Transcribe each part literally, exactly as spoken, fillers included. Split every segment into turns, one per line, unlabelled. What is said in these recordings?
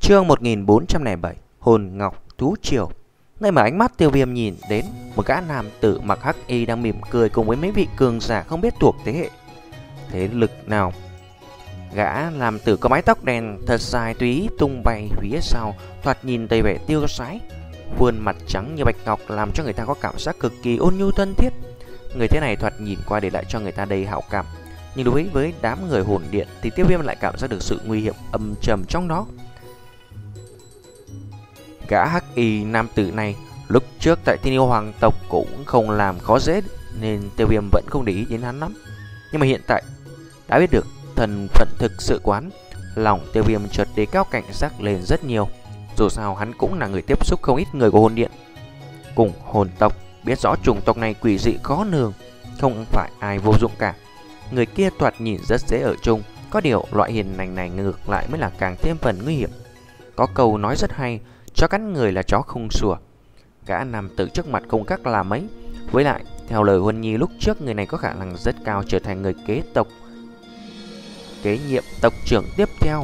Chương một nghìn bốn trăm lẻ bảy Hồn Ngọc Thú Triều. Nơi mà ánh mắt Tiêu Viêm nhìn đến một gã nam tử mặc hắc y đang mỉm cười cùng với mấy vị cường giả không biết thuộc thế hệ thế lực nào. Gã nam tử có mái tóc đen thật dài tùy ý tung bay phía sau, thoạt nhìn đầy vẻ tiêu sái, khuôn mặt trắng như bạch ngọc làm cho người ta có cảm giác cực kỳ ôn nhu thân thiết. Người thế này thoạt nhìn qua để lại cho người ta đầy hảo cảm, nhưng đối với đám người hồn điện thì Tiêu Viêm lại cảm giác được sự nguy hiểm âm trầm trong đó. Gã hắc y nam tử này lúc trước tại Thiên Yêu Hoàng tộc cũng không làm khó dễ, nên Tiêu Viêm vẫn không để ý đến hắn lắm. Nhưng mà hiện tại đã biết được thân phận thực sự quán, lòng Tiêu Viêm chợt đề cao cảnh giác lên rất nhiều. Dù sao hắn cũng là người tiếp xúc không ít người của hồn điện cùng hồn tộc, biết rõ chủng tộc này quỷ dị khó lường, không phải ai vô dụng cả. Người kia thoạt nhìn rất dễ ở chung, có điều loại hiền lành này ngược lại mới là càng thêm phần nguy hiểm. Có câu nói rất hay, chó cắn người là chó không sủa. Gã nam tử trước mặt không khác là mấy. Với lại, theo lời Huân Nhi lúc trước, người này có khả năng rất cao trở thành người kế tộc kế nhiệm tộc trưởng tiếp theo.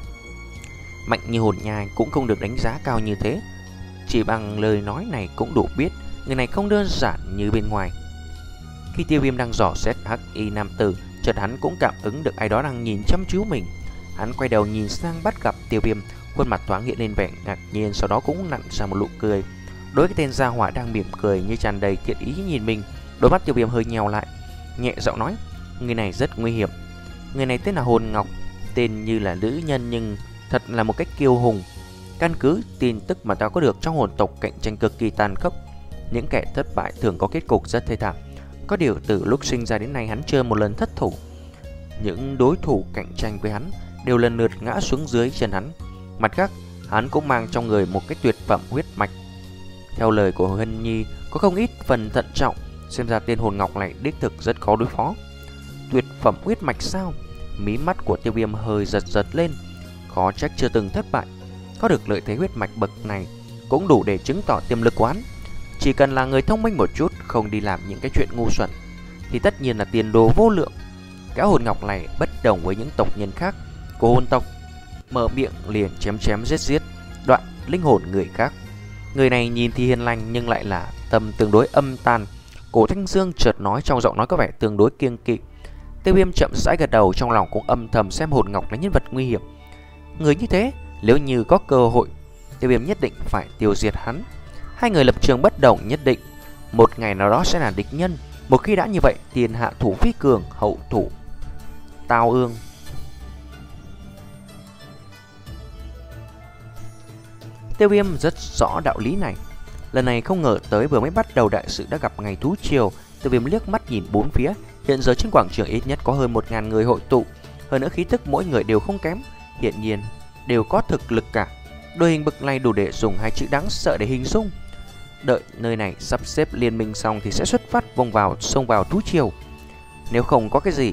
Mạnh như hồn nhai cũng không được đánh giá cao như thế. Chỉ bằng lời nói này cũng đủ biết người này không đơn giản như bên ngoài. Khi Tiêu Viêm đang dò xét hắc y nam tử, chợt hắn cũng cảm ứng được ai đó đang nhìn chăm chú mình. Hắn quay đầu nhìn sang bắt gặp Tiêu Viêm, khuôn mặt thoáng hiện lên vẻ ngạc nhiên, sau đó cũng nặn ra một nụ cười. Đối với cái tên gia hỏa đang mỉm cười như tràn đầy thiện ý nhìn mình, đôi mắt Tiêu Viêm hơi nheo lại, nhẹ giọng nói: người này rất nguy hiểm. Người này tên là Hồn Ngọc, tên như là nữ nhân nhưng thật là một cách kiêu hùng. Căn cứ tin tức mà ta có được, trong hồn tộc cạnh tranh cực kỳ tàn khốc, những kẻ thất bại thường có kết cục rất thê thảm. Có điều từ lúc sinh ra đến nay hắn chưa một lần thất thủ. Những đối thủ cạnh tranh với hắn đều lần lượt ngã xuống dưới chân hắn. Mặt khác, hắn cũng mang trong người một cái tuyệt phẩm huyết mạch. Theo lời của Hân Nhi, có không ít phần thận trọng, xem ra tên Hồn Ngọc này đích thực rất khó đối phó. Tuyệt phẩm huyết mạch sao? Mí mắt của Tiêu Viêm hơi giật giật lên. Khó trách chưa từng thất bại. Có được lợi thế huyết mạch bậc này cũng đủ để chứng tỏ tiềm lực của hắn. Chỉ cần là người thông minh một chút, không đi làm những cái chuyện ngu xuẩn, thì tất nhiên là tiền đồ vô lượng. Gã Hồn Ngọc này bất đồng với những tộc nhân khác của hồn tộc, mở miệng liền chém chém giết giết, đoạn linh hồn người khác. Người này nhìn thì hiền lành nhưng lại là tâm tương đối âm tàn. Cổ Thanh Dương chợt nói trong giọng nói có vẻ tương đối kiêng kỵ. Tiêu Viêm chậm rãi gật đầu, trong lòng cũng âm thầm xem Hồn Ngọc là nhân vật nguy hiểm. Người như thế, nếu như có cơ hội, Tiêu Viêm nhất định phải tiêu diệt hắn. Hai người lập trường bất đồng, nhất định một ngày nào đó sẽ là địch nhân. Một khi đã như vậy, tiền hạ thủ phi cường, hậu thủ tao ương. Tiêu Viêm rất rõ đạo lý này. Lần này không ngờ tới vừa mới bắt đầu đại sự đã gặp ngày thú triều. Tiêu Viêm liếc mắt nhìn bốn phía. Hiện giờ trên quảng trường ít nhất có hơn một ngàn người hội tụ. Hơn nữa khí tức mỗi người đều không kém, hiển nhiên đều có thực lực cả. Đôi hình bực này đủ để dùng hai chữ đáng sợ để hình dung. Đợi nơi này sắp xếp liên minh xong thì sẽ xuất phát vòng vào xông vào thú triều. Nếu không có cái gì,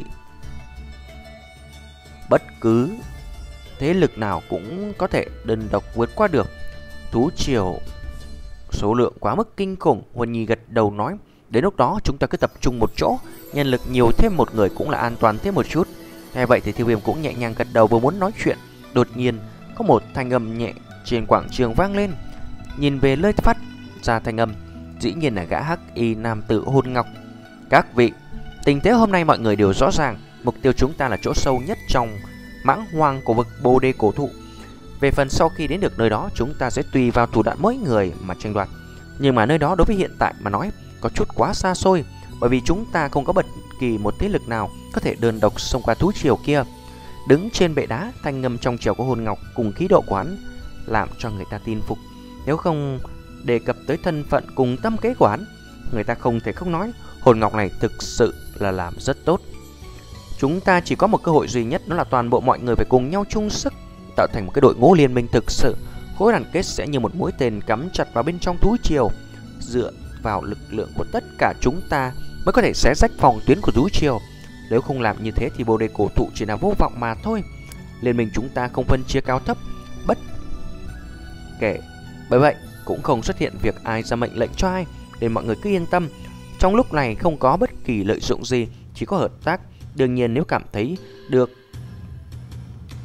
bất cứ thế lực nào cũng có thể đơn độc vượt qua được. Thú triều số lượng quá mức kinh khủng. Huân Nhi gật đầu nói: đến lúc đó chúng ta cứ tập trung một chỗ, nhân lực nhiều thêm một người cũng là an toàn thêm một chút. Nghe vậy thì Tiêu Viêm cũng nhẹ nhàng gật đầu, vừa muốn nói chuyện, đột nhiên có một thanh âm nhẹ trên quảng trường vang lên. Nhìn về nơi phát ra thanh âm, dĩ nhiên là gã hắc y nam tử Hồn Ngọc. Các vị, tình thế hôm nay mọi người đều rõ ràng, mục tiêu chúng ta là chỗ sâu nhất trong mãng hoang của vực Bồ Đề cổ thụ. Về phần sau khi đến được nơi đó, chúng ta sẽ tùy vào thủ đoạn mỗi người mà tranh đoạt. Nhưng mà nơi đó đối với hiện tại mà nói có chút quá xa xôi, bởi vì chúng ta không có bất kỳ một thế lực nào có thể đơn độc xông qua thú triều kia. Đứng trên bệ đá, thanh ngâm trong trẻo của Hồn Ngọc cùng khí độ của hắn làm cho người ta tin phục. Nếu không đề cập tới thân phận cùng tâm kế của hắn, người ta không thể không nói Hồn Ngọc này thực sự là làm rất tốt. Chúng ta chỉ có một cơ hội duy nhất, đó là toàn bộ mọi người phải cùng nhau chung sức, tạo thành một cái đội ngũ liên minh thực sự. Khối đoàn kết sẽ như một mũi tên cắm chặt vào bên trong thú triều. Dựa vào lực lượng của tất cả chúng ta mới có thể xé rách phòng tuyến của thú triều. Nếu không làm như thế thì Bồ Đề cổ thụ chỉ là vô vọng mà thôi. Liên minh chúng ta không phân chia cao thấp bất kể, bởi vậy cũng không xuất hiện việc ai ra mệnh lệnh cho ai, nên mọi người cứ yên tâm. Trong lúc này không có bất kỳ lợi dụng gì, chỉ có hợp tác. Đương nhiên nếu cảm thấy được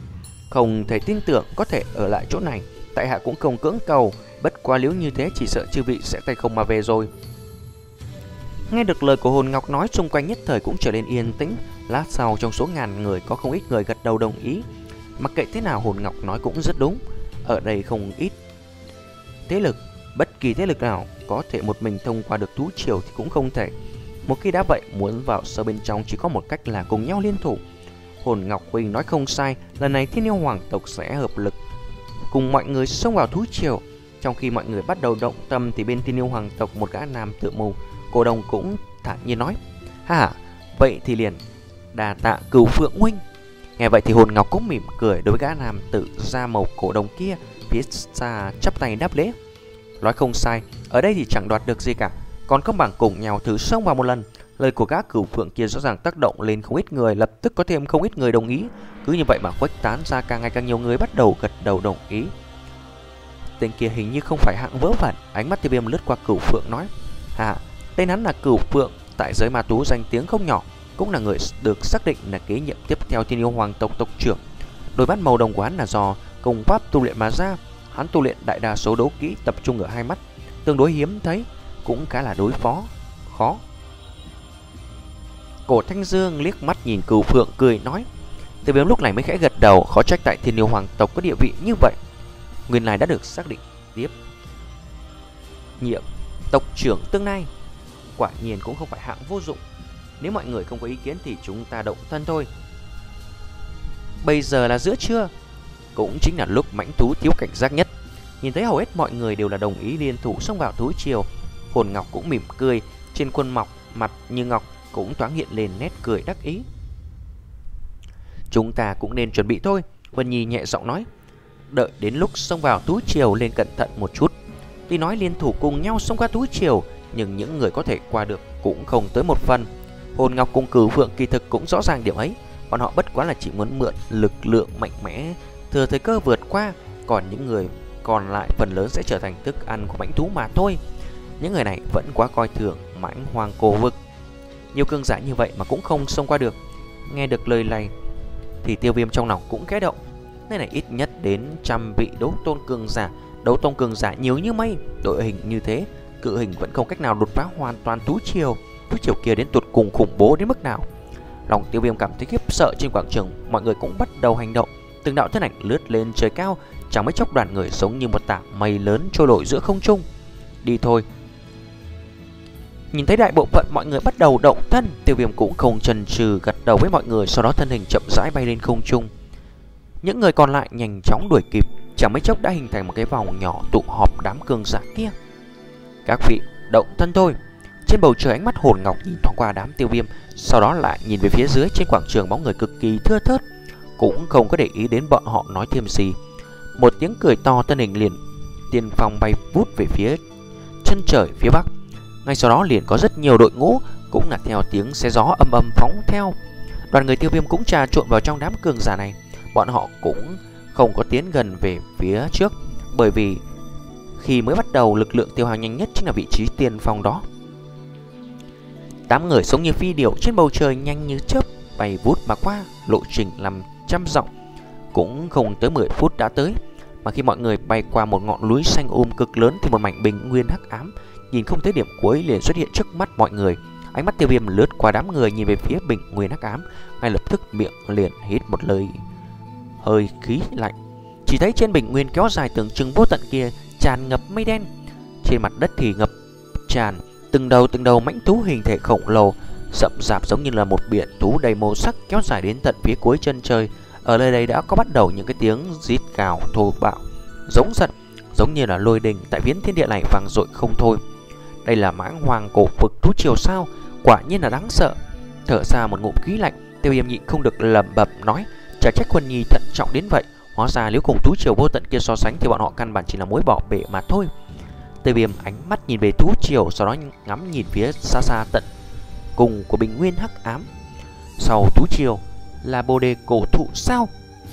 không thể tin tưởng có thể ở lại chỗ này. Tại hạ cũng không cưỡng cầu, bất quá nếu như thế chỉ sợ chư vị sẽ tay không mà về rồi. Nghe được lời của Hồn Ngọc nói, xung quanh nhất thời cũng trở nên yên tĩnh. Lát sau trong số ngàn người có không ít người gật đầu đồng ý. Mặc kệ thế nào Hồn Ngọc nói cũng rất đúng. Ở đây không ít thế lực, bất kỳ thế lực nào có thể một mình thông qua được thú triều thì cũng không thể. Một khi đã vậy, muốn vào sâu bên trong chỉ có một cách là cùng nhau liên thủ. Hồn Ngọc Huynh nói không sai, lần này Thiên Yêu Hoàng tộc sẽ hợp lực cùng mọi người xông vào thú triều. Trong khi mọi người bắt đầu động tâm thì bên Thiên Yêu Hoàng tộc một gã nam tự mù Cổ Đồng cũng thản nhiên nói: "Ha, vậy thì liền đà tạ Cửu Phượng huynh." Nghe vậy thì Hồn Ngọc cũng mỉm cười đối với gã nam tự da màu Cổ Đồng kia, phía xa chắp tay đáp lễ. Nói không sai, ở đây thì chẳng đoạt được gì cả, còn không bằng cùng nhau thử xông vào một lần. Lời của gã Cửu Phượng kia rõ ràng tác động lên không ít người, lập tức có thêm không ít người đồng ý. Cứ như vậy mà khuếch tán ra, càng ngày càng nhiều người bắt đầu gật đầu đồng ý. Tên kia hình như không phải hạng vớ vẩn. Ánh mắt Tiêu Viêm lướt qua Cửu Phượng nói: "À, tên hắn là Cửu Phượng, tại giới ma tú danh tiếng không nhỏ, cũng là người được xác định là kế nhiệm tiếp theo Thiên Yêu Hoàng tộc tộc trưởng. Đôi mắt màu đồng của hắn là do công pháp tu luyện mà ra. Hắn tu luyện đại đa số đấu kỹ tập trung ở hai mắt, tương đối hiếm thấy, cũng khá là đối phó khó." Cổ Thanh Dương liếc mắt nhìn Cửu Phượng cười nói. Tiêu Viêm lúc này mới khẽ gật đầu, khó trách tại Thiên Yêu Hoàng tộc có địa vị như vậy. Nguyên lai đã được xác định tiếp nhiệm tộc trưởng tương lai, quả nhiên cũng không phải hạng vô dụng. Nếu mọi người không có ý kiến thì chúng ta động thân thôi. Bây giờ là giữa trưa, cũng chính là lúc mãnh thú thiếu cảnh giác nhất. Nhìn thấy hầu hết mọi người đều là đồng ý liên thủ xông vào thú triều, Hồn Ngọc cũng mỉm cười, trên khuôn mọc mặt như ngọc cũng thoáng hiện lên nét cười đắc ý. Chúng ta cũng nên chuẩn bị thôi, Vân Nhi nhẹ giọng nói. Đợi đến lúc xông vào thú triều lên cẩn thận một chút. Tuy nói liên thủ cùng nhau xông qua thú triều, nhưng những người có thể qua được cũng không tới một phần. Hồn Ngọc cùng Cửu Phượng kỳ thực cũng rõ ràng điểm ấy. Bọn họ bất quá là chỉ muốn mượn lực lượng mạnh mẽ, thừa thời cơ vượt qua. Còn những người còn lại phần lớn sẽ trở thành thức ăn của mãnh thú mà thôi. Những người này vẫn quá coi thường mãnh hoàng cổ vực. Nhiều cường giả như vậy mà cũng không xông qua được. Nghe được lời này thì Tiêu Viêm trong lòng cũng khẽ động. Nơi này ít nhất đến trăm vị đấu tôn cường giả, đấu tôn cường giả nhiều như mây. Đội hình như thế, cự hình vẫn không cách nào đột phá hoàn toàn thú triều. Thú triều kia đến tụt cùng khủng bố đến mức nào. Lòng Tiêu Viêm cảm thấy khiếp sợ. Trên quảng trường mọi người cũng bắt đầu hành động. Từng đạo thân ảnh lướt lên trời cao, chẳng mấy chốc đoàn người giống như một tảng mây lớn trôi nổi giữa không trung. Đi thôi. Nhìn thấy đại bộ phận mọi người bắt đầu động thân, Tiêu Viêm cũng không chần chừ gật đầu với mọi người, sau đó thân hình chậm rãi bay lên không trung. Những người còn lại nhanh chóng đuổi kịp, chẳng mấy chốc đã hình thành một cái vòng nhỏ tụ họp đám cường giả kia. Các vị động thân thôi. Trên bầu trời ánh mắt Hồn Ngọc nhìn thoáng qua đám Tiêu Viêm, sau đó lại nhìn về phía dưới. Trên quảng trường bóng người cực kỳ thưa thớt, cũng không có để ý đến bọn họ nói thêm gì. Một tiếng cười to, thân hình liền tiên phong bay vút về phía chân trời phía bắc. Ngay sau đó liền có rất nhiều đội ngũ cũng là theo tiếng xé gió âm âm phóng theo. Đoàn người Tiêu Viêm cũng trà trộn vào trong đám cường giả này. Bọn họ cũng không có tiến gần về phía trước, bởi vì khi mới bắt đầu lực lượng tiêu hao nhanh nhất chính là vị trí tiên phong đó. Tám người giống như phi điểu trên bầu trời nhanh như chớp bay vút mà qua. Lộ trình làm trăm dặm cũng không tới mười phút đã tới. Mà khi mọi người bay qua một ngọn núi xanh um cực lớn thì một mảnh bình nguyên hắc ám nhìn không thấy điểm cuối liền xuất hiện trước mắt mọi người. Ánh mắt Tiêu Viêm lướt qua đám người nhìn về phía bình nguyên hắc ám, ngay lập tức miệng liền hít một lời hơi khí lạnh. Chỉ thấy trên bình nguyên kéo dài tưởng chừng vô tận kia tràn ngập mây đen, trên mặt đất thì ngập tràn từng đầu từng đầu mãnh thú hình thể khổng lồ, rậm rạp giống như là một biển thú đầy màu sắc kéo dài đến tận phía cuối chân trời. Ở nơi đây đã có bắt đầu những cái tiếng rít gào thô bạo, giống giận, giống như là lôi đình tại viễn thiên địa này vang dội không thôi. Đây là mãng hoàng cổ vực thú triều sao? Quả nhiên là đáng sợ. Thở ra một ngụm khí lạnh, Tiêu Viêm nhịn không được lẩm bẩm nói: chả trách Huân Nhi thận trọng đến vậy. Hóa ra nếu cùng thú triều vô tận kia so sánh thì bọn họ căn bản chỉ là mối bỏ bể mà thôi. Tiêu Viêm ánh mắt nhìn về thú triều, sau đó ngắm nhìn phía xa xa tận cùng của bình nguyên hắc ám. Sau thú triều là bồ đề cổ thụ sao?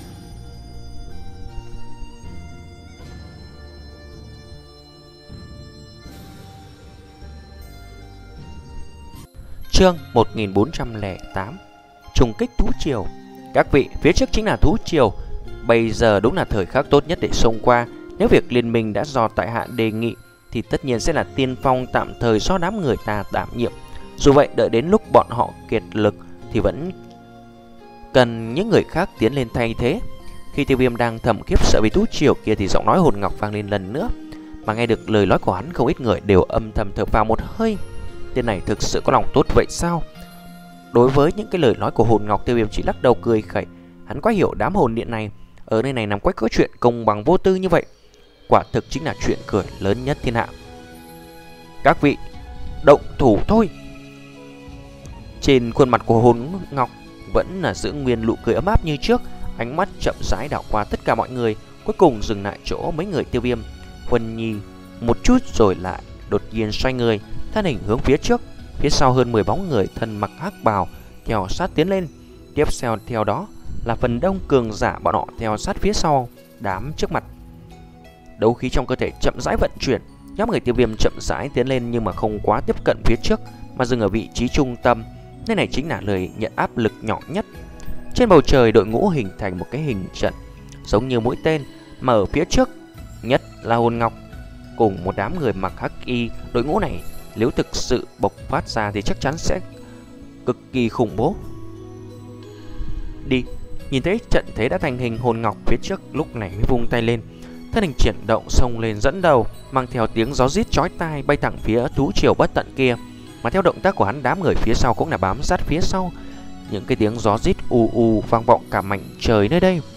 Chương một bốn không tám. Trùng kích thú triều. Các vị, phía trước chính là thú triều. Bây giờ đúng là thời khắc tốt nhất để xông qua. Nếu việc liên minh đã do tại hạ đề nghị thì tất nhiên sẽ là tiên phong tạm thời do đám người ta đảm nhiệm. Dù vậy đợi đến lúc bọn họ kiệt lực thì vẫn cần những người khác tiến lên thay thế. Khi Tiêu Viêm đang thầm khiếp sợ vì thú triều kia thì giọng nói hồn ngọc vang lên lần nữa. Mà nghe được lời nói của hắn, không ít người đều âm thầm thở phào một hơi. Tên này thực sự có lòng tốt vậy sao? Đối với những cái lời nói của hồn ngọc, Tiêu Viêm chỉ lắc đầu cười khẩy. Hắn quá hiểu đám hồn điện này ở nơi này nằm quách cỡ chuyện công bằng vô tư như vậy, quả thực chính là chuyện cười lớn nhất thiên hạ. Các vị, động thủ thôi. Trên khuôn mặt của hồn ngọc vẫn là giữ nguyên nụ cười ấm áp như trước, ánh mắt chậm rãi đảo qua tất cả mọi người, cuối cùng dừng lại chỗ mấy người Tiêu Viêm. Huân Nhi một chút rồi lại đột nhiên xoay người, thân hình hướng phía trước. Phía sau hơn mười bóng người thân mặc hắc bào theo sát tiến lên. Tiếp theo theo đó là phần đông cường giả bọn họ theo sát phía sau đám trước mặt. Đấu khí trong cơ thể chậm rãi vận chuyển, nhóm người Tiêu Viêm chậm rãi tiến lên nhưng mà không quá tiếp cận phía trước, mà dừng ở vị trí trung tâm. Nơi này chính là lời nhận áp lực nhỏ nhất. Trên bầu trời đội ngũ hình thành một cái hình trận giống như mũi tên, mà ở phía trước nhất là hồn ngọc cùng một đám người mặc hắc y. Đội ngũ này nếu thực sự bộc phát ra thì chắc chắn sẽ cực kỳ khủng bố. Đi. Nhìn thấy trận thế đã thành hình, hồn ngọc phía trước lúc này mới vung tay lên, thân hình chuyển động xông lên dẫn đầu, mang theo tiếng gió rít chói tai bay thẳng phía thú triều bất tận kia. Mà theo động tác của hắn, đám người phía sau cũng là bám sát phía sau. Những cái tiếng gió rít ù ù vang vọng cả mảnh trời nơi đây.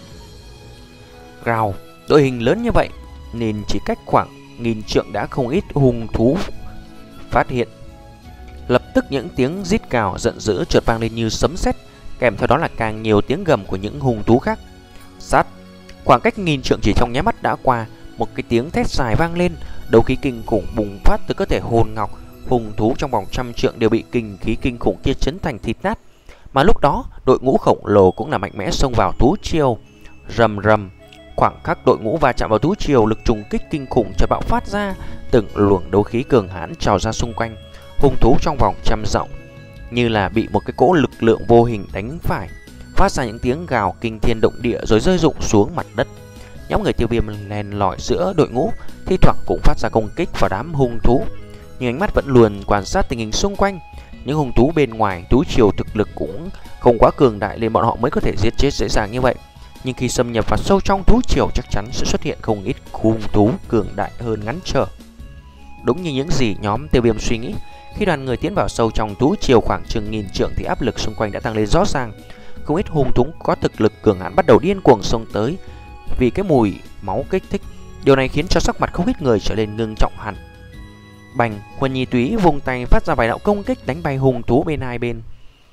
Rào, đội hình lớn như vậy nên chỉ cách khoảng nghìn trượng đã không ít hung thú phát hiện. Lập tức những tiếng rít cào giận dữ chợt vang lên như sấm sét, kèm theo đó là càng nhiều tiếng gầm của những hung thú khác. Sát, khoảng cách nghìn trượng chỉ trong nháy mắt đã qua, một cái tiếng thét dài vang lên, đấu khí kinh khủng bùng phát từ cơ thể hồn ngọc. Hung thú trong vòng trăm trượng đều bị kinh khí kinh khủng kia chấn thành thịt nát. Mà lúc đó đội ngũ khổng lồ cũng là mạnh mẽ xông vào thú triều. Rầm rầm, khoảng khắc đội ngũ va chạm vào thú triều, lực trùng kích kinh khủng chợt bạo phát ra, từng luồng đấu khí cường hãn trào ra xung quanh. Hung thú trong vòng trăm dặm như là bị một cái cỗ lực lượng vô hình đánh phải, phát ra những tiếng gào kinh thiên động địa rồi rơi rụng xuống mặt đất. Nhóm người Tiêu Viêm len lỏi giữa đội ngũ, thi thoảng cũng phát ra công kích vào đám hung thú, nhưng ánh mắt vẫn luôn quan sát tình hình xung quanh. Những hung thú bên ngoài thú triều thực lực cũng không quá cường đại nên bọn họ mới có thể giết chết dễ dàng như vậy. Nhưng khi xâm nhập vào sâu trong thú triều chắc chắn sẽ xuất hiện không ít hung thú cường đại hơn ngắn trở. Đúng như những gì nhóm Tiêu Viêm suy nghĩ, khi đoàn người tiến vào sâu trong thú triều khoảng chừng nghìn trượng thì áp lực xung quanh đã tăng lên rõ ràng. Không ít hung thú có thực lực cường hãn bắt đầu điên cuồng xông tới vì cái mùi máu kích thích. Điều này khiến cho sắc mặt không ít người trở nên ngưng trọng hẳn. Bành, Huân Nhi túy vùng tay phát ra vài đạo công kích đánh bay hung thú bên hai bên.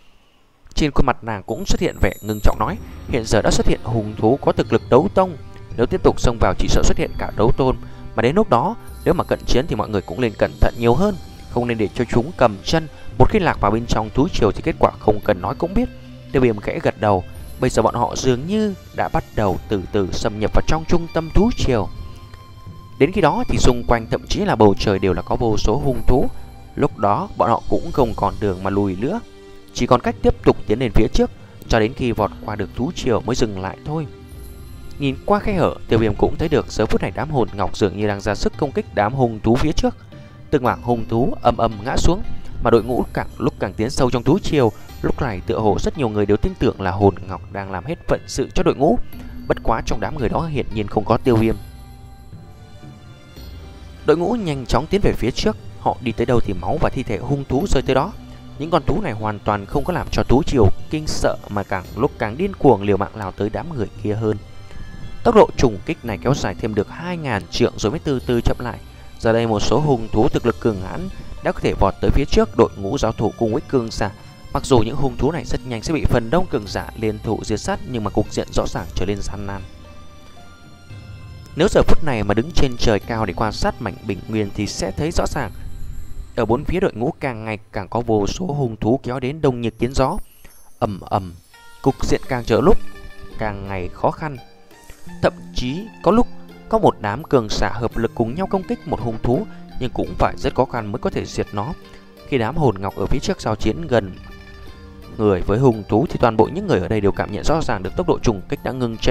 Trên khuôn mặt nàng cũng xuất hiện vẻ ngưng trọng nói, hiện giờ đã xuất hiện hung thú có thực lực đấu tông, nếu tiếp tục xông vào chỉ sợ xuất hiện cả đấu tôn, mà đến lúc đó nếu mà cận chiến thì mọi người cũng nên cẩn thận nhiều hơn, không nên để cho chúng cầm chân. Một khi lạc vào bên trong thú triều thì kết quả không cần nói cũng biết. Tiêu Viêm khẽ gật đầu, bây giờ bọn họ dường như đã bắt đầu từ từ xâm nhập vào trong trung tâm thú triều. Đến khi đó thì xung quanh thậm chí là bầu trời đều là có vô số hung thú. Lúc đó bọn họ cũng không còn đường mà lùi nữa, chỉ còn cách tiếp tục tiến lên phía trước cho đến khi vọt qua được thú triều mới dừng lại thôi. Nhìn qua khe hở, Tiêu Viêm cũng thấy được giờ phút này đám hồn ngọc dường như đang ra sức công kích đám hung thú phía trước. Từng mảng hung thú âm âm ngã xuống, mà đội ngũ càng lúc càng tiến sâu trong thú triều. Lúc này tựa hồ rất nhiều người đều tin tưởng là hồn ngọc đang làm hết phận sự cho đội ngũ. Bất quá trong đám người đó hiển nhiên không có Tiêu Viêm. Đội ngũ nhanh chóng tiến về phía trước, họ đi tới đâu thì máu và thi thể hung thú rơi tới đó. Những con thú này hoàn toàn không có làm cho thú triều kinh sợ, mà càng lúc càng điên cuồng liều mạng lao tới đám người kia hơn. Tốc độ trùng kích này kéo dài thêm được hai nghìn trượng rồi mới từ từ chậm lại. Giờ đây một số hung thú thực lực cường hãn đã có thể vọt tới phía trước đội ngũ giao thủ cùng với cường giả. Mặc dù những hung thú này rất nhanh sẽ bị phần đông cường giả liên thủ diệt sát, nhưng mà cục diện rõ ràng trở nên gian nan. Nếu giờ phút này mà đứng trên trời cao để quan sát mảnh bình nguyên thì sẽ thấy rõ ràng ở bốn phía đội ngũ càng ngày càng có vô số hung thú kéo đến đông như kiến gió. Ầm ầm, cục diện càng trở lúc càng ngày khó khăn. Thậm chí có lúc có một đám cường giả hợp lực cùng nhau công kích một hung thú, nhưng cũng phải rất khó khăn mới có thể diệt nó. Khi đám hồn ngọc ở phía trước giao chiến gần người với hung thú thì toàn bộ những người ở đây đều cảm nhận rõ ràng được tốc độ trùng kích đã ngưng trệ.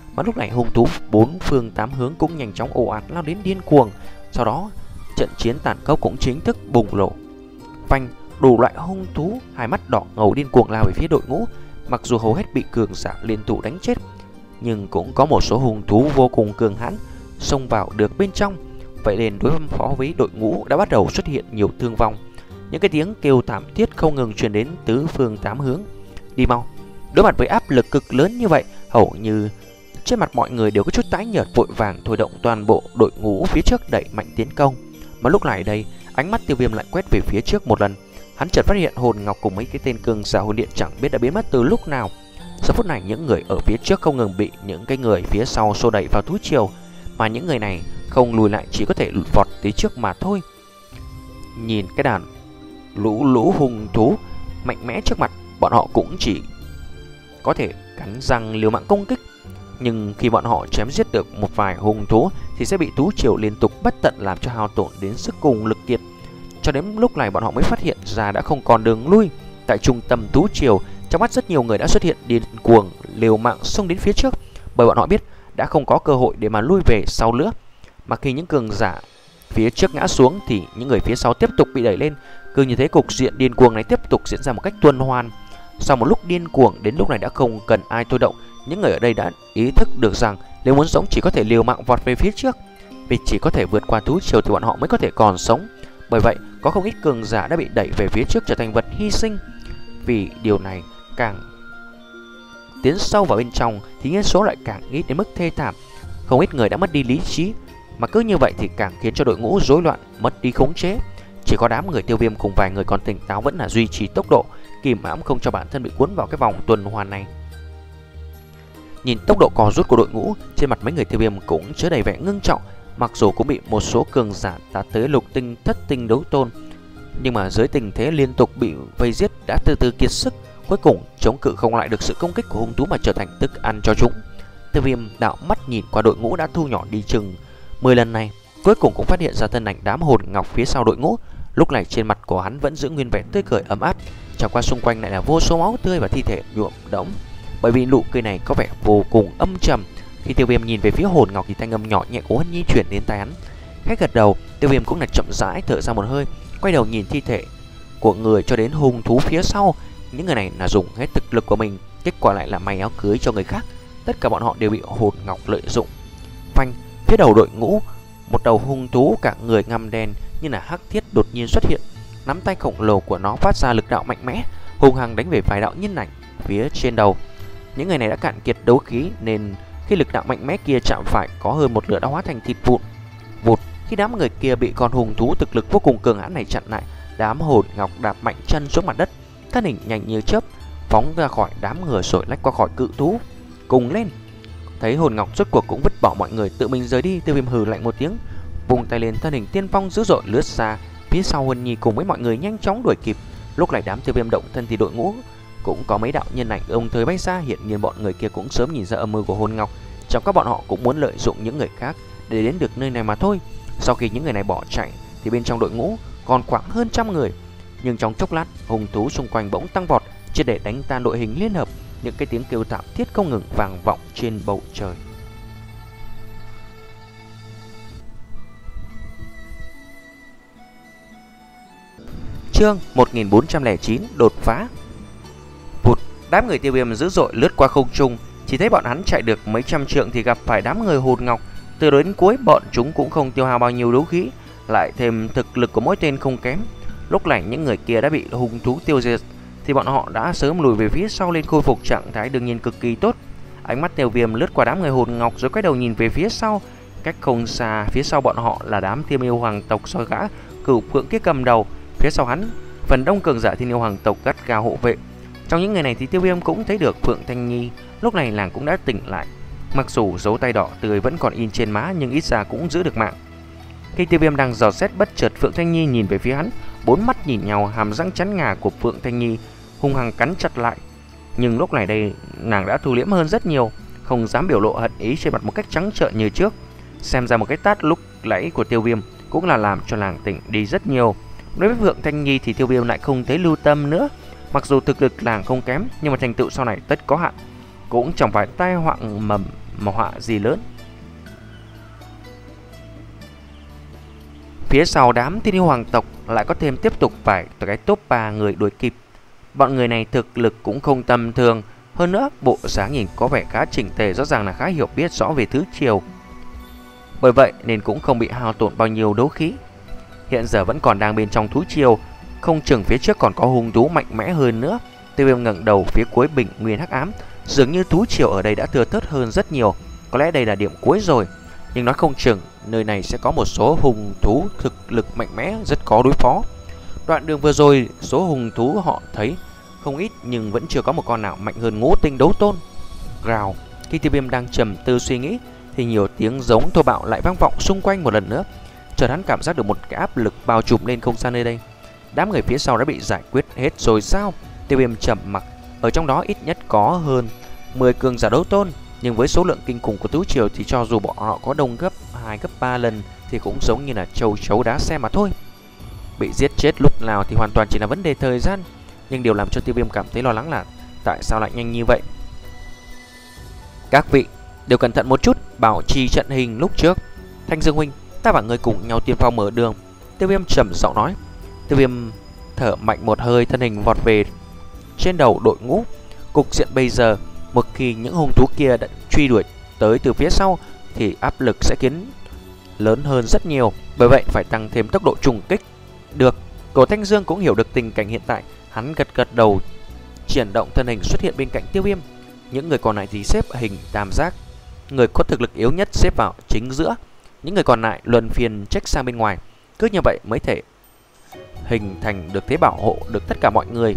Mà lúc này hung thú bốn phương tám hướng cũng nhanh chóng ồ ạt lao đến điên cuồng. Sau đó trận chiến tàn khốc cũng chính thức bùng nổ. Phanh, đủ loại hung thú hai mắt đỏ ngầu điên cuồng lao về phía đội ngũ. Mặc dù hầu hết bị cường giả liên thủ đánh chết, nhưng cũng có một số hung thú vô cùng cường hãn xông vào được bên trong. Vậy nên đối phó với đội ngũ đã bắt đầu xuất hiện nhiều thương vong. Những cái tiếng kêu thảm thiết không ngừng truyền đến tứ phương tám hướng. Đi mau. Đối mặt với áp lực cực lớn như vậy, hầu như trên mặt mọi người đều có chút tái nhợt, vội vàng thôi động toàn bộ đội ngũ phía trước đẩy mạnh tiến công. Mà lúc này đây, ánh mắt Tiêu Viêm lại quét về phía trước một lần. Hắn chợt phát hiện hồn ngọc cùng mấy cái tên cường giả hồn điện chẳng biết đã biến mất từ lúc nào. Giờ phút này những người ở phía trước không ngừng bị những cái người phía sau xô đẩy vào túi chiều, mà những người này không lùi lại chỉ có thể vọt tới trước mà thôi. Nhìn cái đàn lũ lũ hung thú mạnh mẽ trước mặt, bọn họ cũng chỉ có thể cắn răng liều mạng công kích. Nhưng khi bọn họ chém giết được một vài hung thú thì sẽ bị thú triều liên tục bất tận làm cho hao tổn đến sức cùng lực kiệt. Cho đến lúc này bọn họ mới phát hiện ra đã không còn đường lui. Tại trung tâm thú triều, trong mắt rất nhiều người đã xuất hiện điên cuồng liều mạng xông đến phía trước, bởi bọn họ biết đã không có cơ hội để mà lui về sau nữa. Mà khi những cường giả phía trước ngã xuống thì những người phía sau tiếp tục bị đẩy lên. Cứ như thế cục diện điên cuồng này tiếp tục diễn ra một cách tuần hoàn. Sau một lúc điên cuồng, đến lúc này đã không cần ai thôi động, những người ở đây đã ý thức được rằng nếu muốn sống chỉ có thể liều mạng vọt về phía trước, vì chỉ có thể vượt qua thú triều thì bọn họ mới có thể còn sống. Bởi vậy có không ít cường giả đã bị đẩy về phía trước trở thành vật hy sinh. Vì điều này càng tiến sâu vào bên trong thì nhân số lại càng ít đến mức thê thảm. Không ít người đã mất đi lý trí, mà cứ như vậy thì càng khiến cho đội ngũ rối loạn, mất đi khống chế. Chỉ có đám người Tiêu Viêm cùng vài người còn tỉnh táo vẫn là duy trì tốc độ, kìm hãm không cho bản thân bị cuốn vào cái vòng tuần hoàn này. Nhìn tốc độ co rút của đội ngũ, trên mặt mấy người Tiêu Viêm cũng chứa đầy vẻ ngưng trọng. Mặc dù cũng bị một số cường giả đạt tới lục tinh thất tinh đấu tôn, nhưng mà dưới tình thế liên tục bị vây giết đã từ từ kiệt sức, cuối cùng chống cự không lại được sự công kích của hung thú mà trở thành thức ăn cho chúng. Tiêu Viêm đạo mắt nhìn qua đội ngũ đã thu nhỏ đi chừng mười lần này, cuối cùng cũng phát hiện ra thân ảnh đám hồn ngọc phía sau đội ngũ. Lúc này trên mặt của hắn vẫn giữ nguyên vẻ tươi cười ấm áp, chẳng qua xung quanh lại là vô số máu tươi và thi thể nhuộm đẫm. Bởi vì nụ cười này có vẻ vô cùng âm trầm. Khi Tiêu Viêm nhìn về phía hồn ngọc thì thanh âm nhỏ nhẹ của Hân Nhi chuyển đến tai hắn. Khách gật đầu, Tiêu Viêm cũng là chậm rãi thở ra một hơi, quay đầu nhìn thi thể của người cho đến hung thú phía sau. Những người này là dùng hết thực lực của mình, kết quả lại là may áo cưới cho người khác. Tất cả bọn họ đều bị hồn ngọc lợi dụng. Phanh, phía đầu đội ngũ, một đầu hung thú cả người ngăm đen như là hắc thiết đột nhiên xuất hiện. Nắm tay khổng lồ của nó phát ra lực đạo mạnh mẽ, hung hăng đánh về vài đạo nhân ảnh phía trên đầu. Những người này đã cạn kiệt đấu khí nên khi lực đạo mạnh mẽ kia chạm phải, có hơn một nửa đã hóa thành thịt vụn. Vụt, khi đám người kia bị con hung thú thực lực vô cùng cường hãn này chặn lại, đám hồn ngọc đạp mạnh chân xuống mặt đất, thân hình nhanh như chớp phóng ra khỏi đám người rồi lách qua khỏi cự thú. Cùng lên. Thấy hồn ngọc rốt cuộc cũng vứt bỏ mọi người tự mình rời đi, Tiêu Viêm hừ lạnh một tiếng, vùng tay lên, thân hình tiên phong dữ dội lướt xa. Phía sau Huân Nhi cùng với mọi người nhanh chóng đuổi kịp. Lúc này đám Tiêu Viêm động thân thì đội ngũ cũng có mấy đạo nhân ảnh đồng thời bay xa. Hiện nhiên bọn người kia cũng sớm nhìn ra âm mưu của hồn ngọc, trong các bọn họ cũng muốn lợi dụng những người khác để đến được nơi này mà thôi. Sau khi những người này bỏ chạy thì bên trong đội ngũ còn khoảng hơn trăm người, nhưng trong chốc lát hung thú xung quanh bỗng tăng vọt, triệt để đánh tan đội hình liên hợp. Những cái tiếng kêu thảm thiết không ngừng vang vọng trên bầu trời. Chương một nghìn bốn trăm lẻ chín đột phá. Vụt, đám người Tiêu Viêm dữ dội lướt qua không trung, chỉ thấy bọn hắn chạy được mấy trăm trượng thì gặp phải đám người hồn ngọc. Từ đầu đến cuối bọn chúng cũng không tiêu hao bao nhiêu đấu khí, lại thêm thực lực của mỗi tên không kém. Lúc này những người kia đã bị hung thú tiêu diệt thì bọn họ đã sớm lùi về phía sau lên khôi phục trạng thái đương nhiên cực kỳ tốt. Ánh mắt Tiêu Viêm lướt qua đám người hồn ngọc rồi quay đầu nhìn về phía sau. Cách không xa, phía sau bọn họ là đám Thiên Yêu hoàng tộc do gã Cửu Phượng kia cầm đầu. Phía sau hắn, phần đông cường giả Thiên Yêu hoàng tộc gắt gao hộ vệ. Trong những người này thì Tiêu Viêm cũng thấy được Phượng Thanh Nhi. Lúc này nàng cũng đã tỉnh lại, mặc dù dấu tay đỏ tươi vẫn còn in trên má nhưng ít ra cũng giữ được mạng. Khi Tiêu Viêm đang dò xét, bất chợt Phượng Thanh Nhi nhìn về phía hắn, bốn mắt nhìn nhau, hàm răng chắn ngà của Phượng Thanh Nhi hung hăng cắn chặt lại. Nhưng lúc này đây nàng đã thu liễm hơn rất nhiều, không dám biểu lộ hận ý trên mặt một cách trắng trợn như trước. Xem ra một cái tát lúc nãy của Tiêu Viêm cũng là làm cho nàng tỉnh đi rất nhiều. Đối với Phượng Thanh Nhi thì Tiêu Viêm lại không thấy lưu tâm nữa. Mặc dù thực lực nàng không kém nhưng mà thành tựu sau này tất có hạn, cũng chẳng phải tai họa mầm mà họa gì lớn. Phía sau đám thiên yêu hoàng tộc lại có thêm tiếp tục vài cái top ba người đuổi kịp. Bọn người này thực lực cũng không tầm thường, hơn nữa bộ dáng nhìn có vẻ khá chỉnh tề, rõ ràng là khá hiểu biết rõ về tứ triều. Bởi vậy nên cũng không bị hao tổn bao nhiêu đấu khí. Hiện giờ vẫn còn đang bên trong thú triều, không chừng phía trước còn có hung thú mạnh mẽ hơn nữa. Tiêu Viêm ngẩng đầu phía cuối bình nguyên hắc ám, dường như thú triều ở đây đã thưa thớt hơn rất nhiều. Có lẽ đây là điểm cuối rồi, nhưng nói không chừng nơi này sẽ có một số hung thú thực lực mạnh mẽ rất khó đối phó. Đoạn đường vừa rồi số hung thú họ thấy không ít, nhưng vẫn chưa có một con nào mạnh hơn ngũ tinh đấu tôn. Gào. Khi Tiêu Viêm đang trầm tư suy nghĩ thì nhiều tiếng giống thô bạo lại vang vọng xung quanh một lần nữa. Chợt hắn cảm giác được một cái áp lực bao trùm lên không gian nơi đây. Đám người phía sau đã bị giải quyết hết rồi sao? Tiêu Viêm trầm mặc. Ở trong đó ít nhất có hơn mười cường giả đấu tôn, nhưng với số lượng kinh khủng của tứ triều thì cho dù bọn họ có đông gấp hai gấp ba lần thì cũng giống như là châu chấu đá xe mà thôi. Bị giết chết lúc nào thì hoàn toàn chỉ là vấn đề thời gian. Nhưng điều làm cho Tiêu Viêm cảm thấy lo lắng là tại sao lại nhanh như vậy. Các vị đều cẩn thận một chút, bảo trì trận hình lúc trước. Thanh Dương huynh, ta và người cùng nhau tiên phong mở đường. Tiêu Viêm trầm giọng nói. Tiêu Viêm thở mạnh một hơi, thân hình vọt về trên đầu đội ngũ. Cục diện bây giờ, một khi những hung thú kia đã truy đuổi tới từ phía sau thì áp lực sẽ khiến lớn hơn rất nhiều. Bởi vậy phải tăng thêm tốc độ trùng kích. Được. Cổ Thanh Dương cũng hiểu được tình cảnh hiện tại. Hắn gật gật đầu, chuyển động thân hình xuất hiện bên cạnh Tiêu Viêm. Những người còn lại thì xếp hình tam giác, người có thực lực yếu nhất xếp vào chính giữa, những người còn lại luân phiên trách sang bên ngoài. Cứ như vậy mới thể hình thành được thế bảo hộ được tất cả mọi người.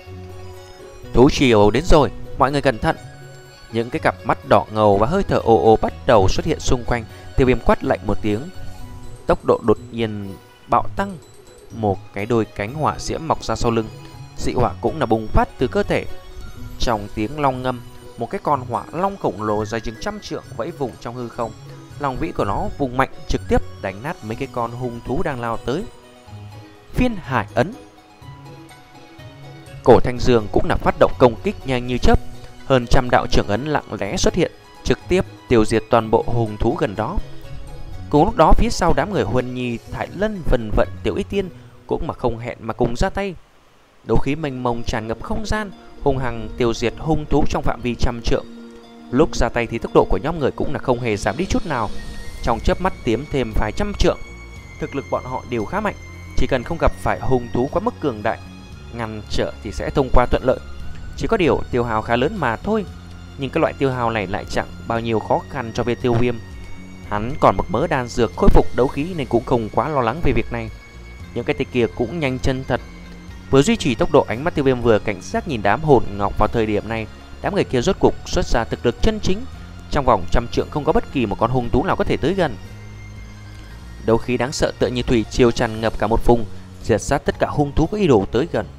Thú triều đến rồi, mọi người cẩn thận. Những cái cặp mắt đỏ ngầu và hơi thở ồ ồ bắt đầu xuất hiện xung quanh. Tiêu Viêm quát lạnh một tiếng, tốc độ đột nhiên bạo tăng. Một cái đôi cánh hỏa diễm mọc ra sau lưng, dị hỏa cũng là bùng phát từ cơ thể. Trong tiếng long ngâm, một cái con hỏa long khổng lồ dài chừng trăm trượng vẫy vùng trong hư không. Lòng vĩ của nó vùng mạnh trực tiếp đánh nát mấy cái con hung thú đang lao tới. Phiên hải ấn. Cổ Thanh Dương cũng là phát động công kích nhanh như chớp. Hơn trăm đạo trưởng ấn lặng lẽ xuất hiện, trực tiếp tiêu diệt toàn bộ hung thú gần đó. Cùng lúc đó phía sau đám người Huân Nhi, Thái Lân, Vân Vận, Tiểu Y Tiên cũng mà không hẹn mà cùng ra tay. Đấu khí mênh mông tràn ngập không gian, hung hăng tiêu diệt hung thú trong phạm vi trăm trượng. Lúc ra tay thì tốc độ của nhóm người cũng là không hề giảm đi chút nào. Trong chớp mắt tiến thêm vài trăm trượng. Thực lực bọn họ đều khá mạnh, chỉ cần không gặp phải hung thú quá mức cường đại, ngăn trở thì sẽ thông qua thuận lợi. Chỉ có điều tiêu hao khá lớn mà thôi. Nhưng cái loại tiêu hao này lại chẳng bao nhiêu khó khăn cho Tiêu Viêm. Hắn còn một mớ đan dược khôi phục đấu khí nên cũng không quá lo lắng về việc này. Những cái tay kia cũng nhanh chân thật. Vừa duy trì tốc độ, ánh mắt Tiêu Viêm vừa cảnh giác nhìn đám hồn ngọc. Vào thời điểm này, đám người kia rốt cục xuất ra thực lực chân chính. Trong vòng trăm trượng không có bất kỳ một con hung thú nào có thể tới gần. Đấu khí đáng sợ tựa như thủy triều tràn ngập cả một vùng, diệt sát tất cả hung thú có ý đồ tới gần.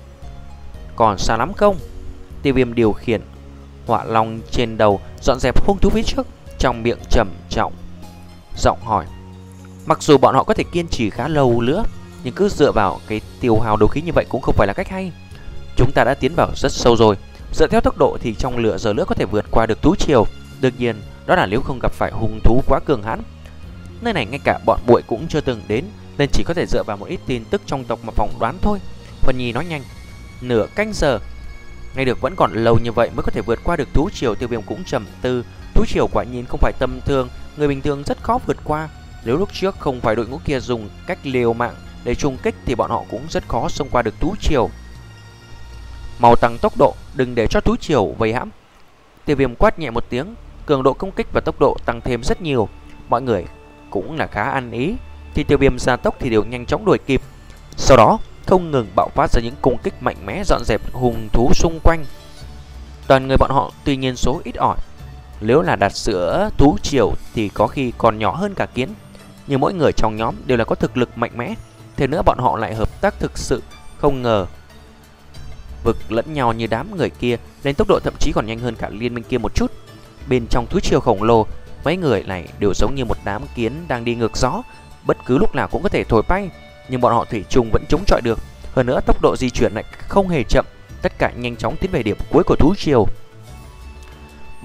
Còn xa lắm không? Tiêu Viêm điều khiển hỏa long trên đầu dọn dẹp hung thú phía trước, trong miệng trầm trọng giọng hỏi. Mặc dù bọn họ có thể kiên trì khá lâu nữa, nhưng cứ dựa vào cái tiêu hao đấu khí như vậy cũng không phải là cách hay. Chúng ta đã tiến vào rất sâu rồi. Dựa theo tốc độ thì trong lửa giờ nữa có thể vượt qua được thú triều. Đương nhiên đó là nếu không gặp phải hung thú quá cường hãn. Nơi này ngay cả bọn bụi cũng chưa từng đến, nên chỉ có thể dựa vào một ít tin tức trong tộc mà phỏng đoán thôi. Vân Nhi nói nhanh. Nửa canh giờ. Ngay được vẫn còn lâu như vậy mới có thể vượt qua được thú triều. Tiêu Viêm cũng trầm tư. Thú triều quả nhiên không phải tầm thường, người bình thường rất khó vượt qua. Nếu lúc trước không phải đội ngũ kia dùng cách liều mạng để trùng kích thì bọn họ cũng rất khó xông qua được thú triều. Mau tăng tốc độ, đừng để cho thú triều vây hãm. Tiêu Viêm quát nhẹ một tiếng, cường độ công kích và tốc độ tăng thêm rất nhiều. Mọi người cũng là khá ăn ý. Khi Tiêu Viêm gia tốc thì đều nhanh chóng đuổi kịp. Sau đó không ngừng bạo phát ra những công kích mạnh mẽ dọn dẹp hung thú xung quanh. Toàn người bọn họ tuy nhiên số ít ỏi. Nếu là đặt giữa thú triều thì có khi còn nhỏ hơn cả kiến. Nhưng mỗi người trong nhóm đều là có thực lực mạnh mẽ. Thế nữa bọn họ lại hợp tác thực sự không ngờ vực lẫn nhau như đám người kia, lên tốc độ thậm chí còn nhanh hơn cả liên minh kia một chút. Bên trong thú triều khổng lồ, mấy người này đều giống như một đám kiến đang đi ngược gió, bất cứ lúc nào cũng có thể thổi bay. Nhưng bọn họ thủy chung vẫn chống chọi được. Hơn nữa tốc độ di chuyển lại không hề chậm, tất cả nhanh chóng tiến về điểm cuối của thú triều. Bành,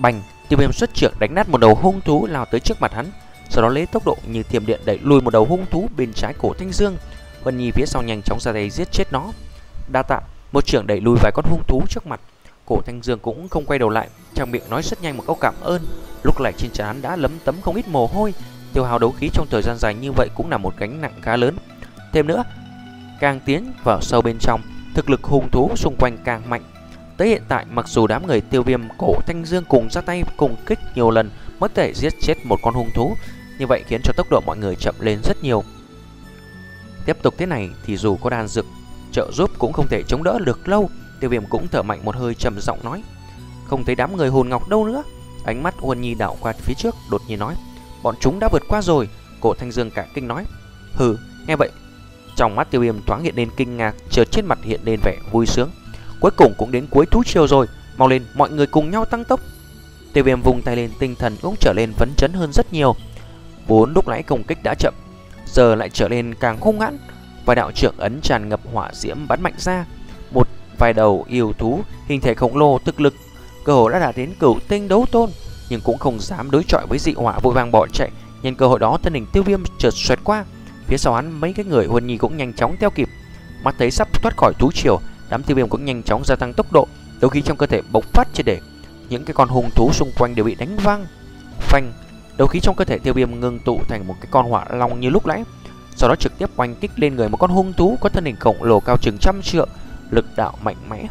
Tiêu Viêm xuất trưởng đánh nát một đầu hung thú lao tới trước mặt hắn, sau đó lấy tốc độ như thiểm điện đẩy lùi một đầu hung thú bên trái cổ Thanh Dương. Huân Nhi phía sau nhanh chóng ra tay giết chết nó. Đa tạ, một trưởng đẩy lùi vài con hung thú trước mặt. Cổ Thanh Dương cũng không quay đầu lại, trong miệng nói rất nhanh một câu cảm ơn. Lúc này trên trán đã lấm tấm không ít mồ hôi. Tiêu hao đấu khí trong thời gian dài như vậy cũng là một gánh nặng khá lớn. Thêm nữa, càng tiến vào sâu bên trong, thực lực hung thú xung quanh càng mạnh. Tới hiện tại, mặc dù đám người Tiêu Viêm, Cổ Thanh Dương cùng ra tay cùng kích nhiều lần mới có thể giết chết một con hung thú, như vậy khiến cho tốc độ mọi người chậm lên rất nhiều. Tiếp tục thế này thì dù có đan dược trợ giúp cũng không thể chống đỡ được lâu. Tiêu Viêm cũng thở mạnh một hơi, trầm giọng nói: không thấy đám người hồn ngọc đâu nữa. Ánh mắt Huân Nhi đảo qua phía trước, đột nhiên nói: bọn chúng đã vượt qua rồi. Cổ Thanh Dương cả kinh nói: hừ. Nghe vậy, trong mắt Tiêu Viêm thoáng hiện lên kinh ngạc, chợt trên mặt hiện lên vẻ vui sướng. Cuối cùng cũng đến cuối thú chiều rồi, mau lên, mọi người cùng nhau tăng tốc. Tiêu Viêm vùng tay lên, tinh thần cũng trở lên phấn chấn hơn rất nhiều. Vốn lúc nãy công kích đã chậm, giờ lại trở lên càng hung hãn. Vài đạo trưởng ấn tràn ngập hỏa diễm bắn mạnh ra. Một vài đầu yêu thú hình thể khổng lồ, thực lực cơ hồ đã đạt đến cửu tinh đấu tôn, nhưng cũng không dám đối chọi với dị hỏa, vội vàng bỏ chạy. Nhân cơ hội đó, thân hình Tiêu Viêm chợt xoẹt qua, phía sau hắn mấy cái người Huân Nhi cũng nhanh chóng theo kịp. Mắt thấy sắp thoát khỏi thú triều, đám Tiêu Viêm cũng nhanh chóng gia tăng tốc độ, đấu khí trong cơ thể bộc phát triệt để. Những cái con hung thú xung quanh đều bị đánh văng. Phanh, đấu khí trong cơ thể Tiêu Viêm ngưng tụ thành một cái con hỏa long như lúc nãy, sau đó trực tiếp oanh kích lên người một con hung thú có thân hình khổng lồ cao chừng trăm trượng, lực đạo mạnh mẽ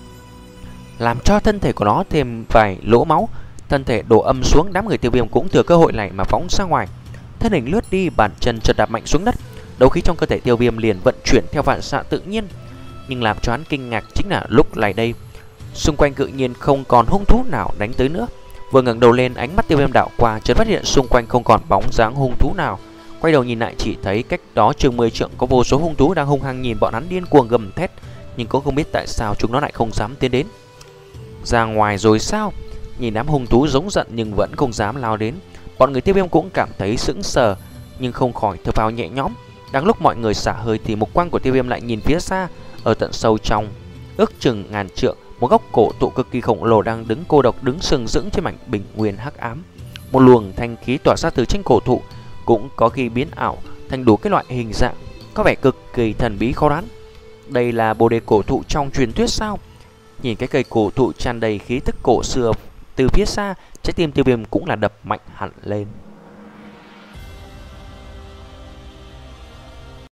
làm cho thân thể của nó thêm vài lỗ máu. Thân thể đổ âm xuống, đám người Tiêu Viêm cũng thừa cơ hội này mà phóng ra ngoài. Thân hình lướt đi, bàn chân chợt đạp mạnh xuống đất. Đấu khí trong cơ thể Tiêu Viêm liền vận chuyển theo phản xạ tự nhiên. Nhưng làm cho hắn kinh ngạc chính là lúc này đây, xung quanh tự nhiên không còn hung thú nào đánh tới nữa. Vừa ngẩng đầu lên, ánh mắt Tiêu Viêm đảo qua, chợt phát hiện xung quanh không còn bóng dáng hung thú nào. Quay đầu nhìn lại, chỉ thấy cách đó chừng mười trượng có vô số hung thú đang hung hăng nhìn bọn hắn điên cuồng gầm thét, nhưng cũng không biết tại sao chúng nó lại không dám tiến đến. Ra ngoài rồi sao? Nhìn đám hung thú giống giận nhưng vẫn không dám lao đến, bọn người Tiêu Viêm cũng cảm thấy sững sờ, nhưng không khỏi thở phào nhẹ nhõm. Đang lúc mọi người xả hơi thì mục quang của Tiêu Viêm lại nhìn phía xa, ở tận sâu trong ước chừng ngàn trượng, một góc cổ thụ cực kỳ khổng lồ đang đứng cô độc, đứng sừng sững trên mảnh bình nguyên hắc ám. Một luồng thanh khí tỏa ra từ trên cổ thụ, cũng có khi biến ảo thành đủ cái loại hình dạng, có vẻ cực kỳ thần bí khó đoán. Đây là bồ đề cổ thụ trong truyền thuyết sao? Nhìn cái cây cổ thụ tràn đầy khí tức cổ xưa từ phía xa, trái tim Tiêu Viêm cũng là đập mạnh hẳn lên.